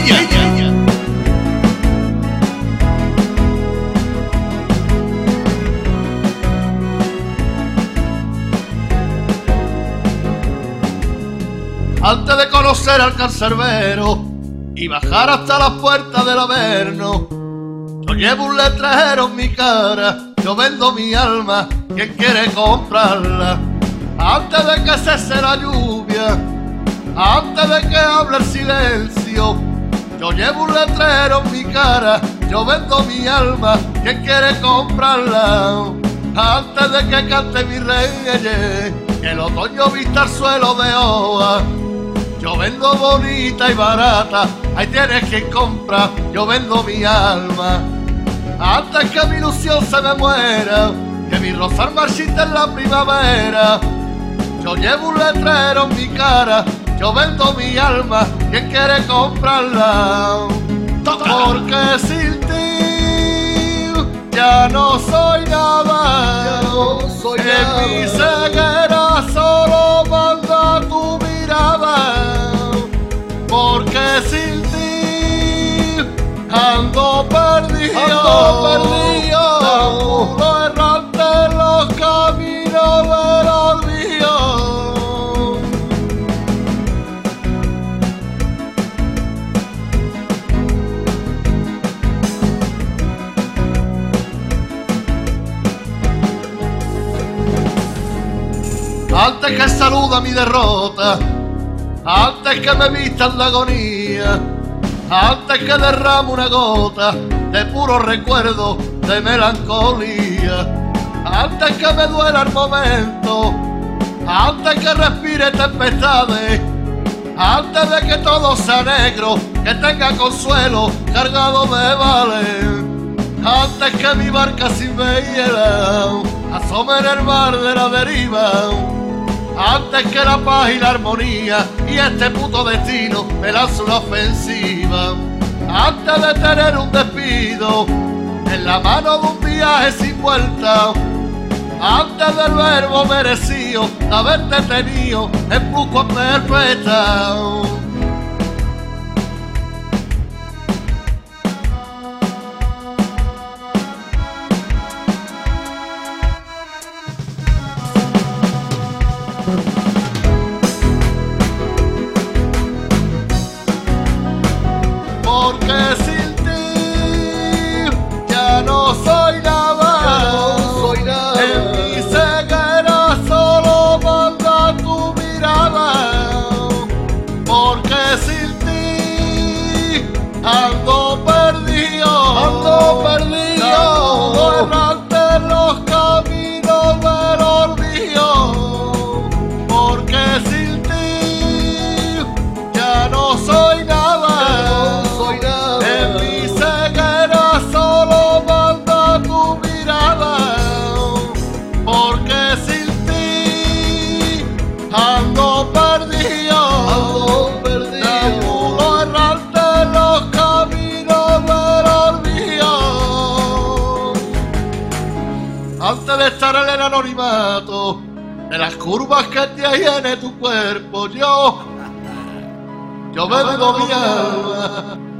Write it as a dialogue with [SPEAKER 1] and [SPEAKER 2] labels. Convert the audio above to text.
[SPEAKER 1] Antes de conocer al cancerbero y bajar hasta las puertas del Averno, yo llevo un letrero en mi cara, yo vendo mi alma, quien quiere comprarla. Antes de que cese la lluvia, antes de que hable el silencio, yo llevo un letrero en mi cara, yo vendo mi alma, quien quiere comprarla. Antes de que cante mi reyes, que el otoño vista el suelo de hoja, yo vendo bonita y barata, ahí tienes quien compra, yo vendo mi alma. Antes que mi ilusión se me muera, que mi rosal marchite en la primavera, yo llevo un letrero en mi cara, yo vendo mi alma, quien quiere comprarla. Porque sin ti ya no soy nada, en mi ceguera solo manda tu mirada. Porque sin ti ando perdido, ando errante en los caminos de los ríos. Antes que saluda mi derrota, antes que me vistan la agonía, antes que derrame una gota de puro recuerdo de melancolía, antes que me duela el momento, antes que respire tempestades, antes de que todo sea negro, que tenga consuelo cargado de vales, antes que mi barca sin vela asome en el mar de la deriva, antes que la paz y la armonía y este puto destino me lance una ofensiva, antes de tener un despido en la mano de un viaje sin vuelta, antes del verbo merecido de haberte tenido en busca perfecta. Porque sin ti ya no soy nada, en mi ceguera solo manda tu mirada. Porque sin ti ando perdido, errante en los caminos del olvido. Porque sin ti ya no soy nada, en mi ceguera solo manda tu mirada. Porque sin ti ando perdido, deambulo errante en los caminos del olvido. Antes de estar en el anonimato de las curvas que tiene tu cuerpo, yo vendo mi alma,